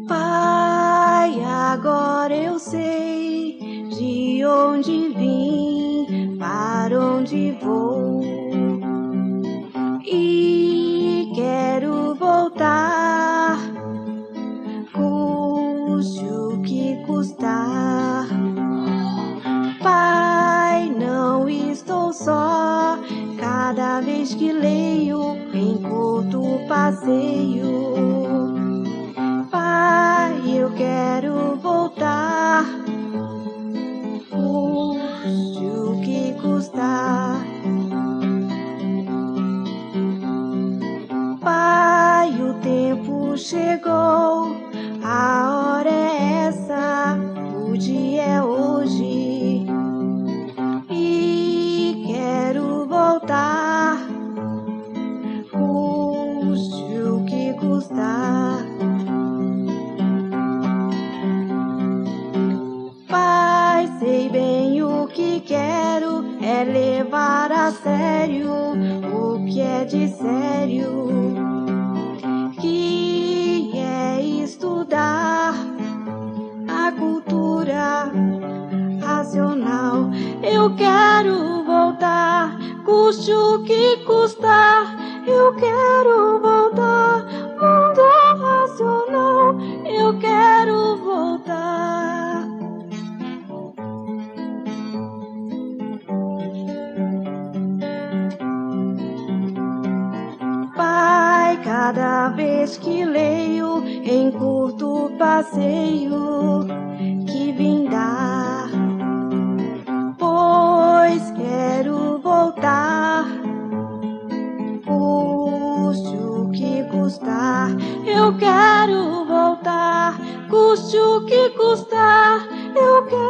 Pai, agora eu sei de onde vim, para onde vou, e quero voltar, custe o que custar. Pai, não estou só, cada vez que leio, em curto passeio. Pai, eu quero voltar, custe o que custar. Pai, o tempo chegou, a hora é essa, o dia é hoje, e quero voltar, custe o que custar. Pai, sei bem o que quero, é levar a sério o que é de sério, que é estudar a cultura racional. Eu quero voltar, custe o que custar. Eu quero voltar, mundo racional. Eu quero voltar. Pai, cada vez que leio, em curto passeio, que vim dar, pois quero voltar, custe o que custar. Eu quero voltar, custe o que custar. Eu quero